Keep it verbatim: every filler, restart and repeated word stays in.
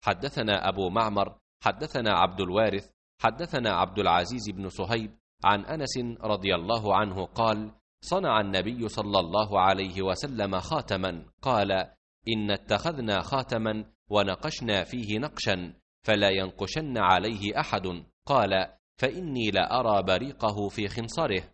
حدثنا أبو معمر حدثنا عبد الوارث حدثنا عبد العزيز بن صهيب عن أنس رضي الله عنه قال: صنع النبي صلى الله عليه وسلم خاتما، قال: إن اتخذنا خاتما ونقشنا فيه نقشا فلا ينقشن عليه أحد، قال: فإني لأرى بريقه في خنصره.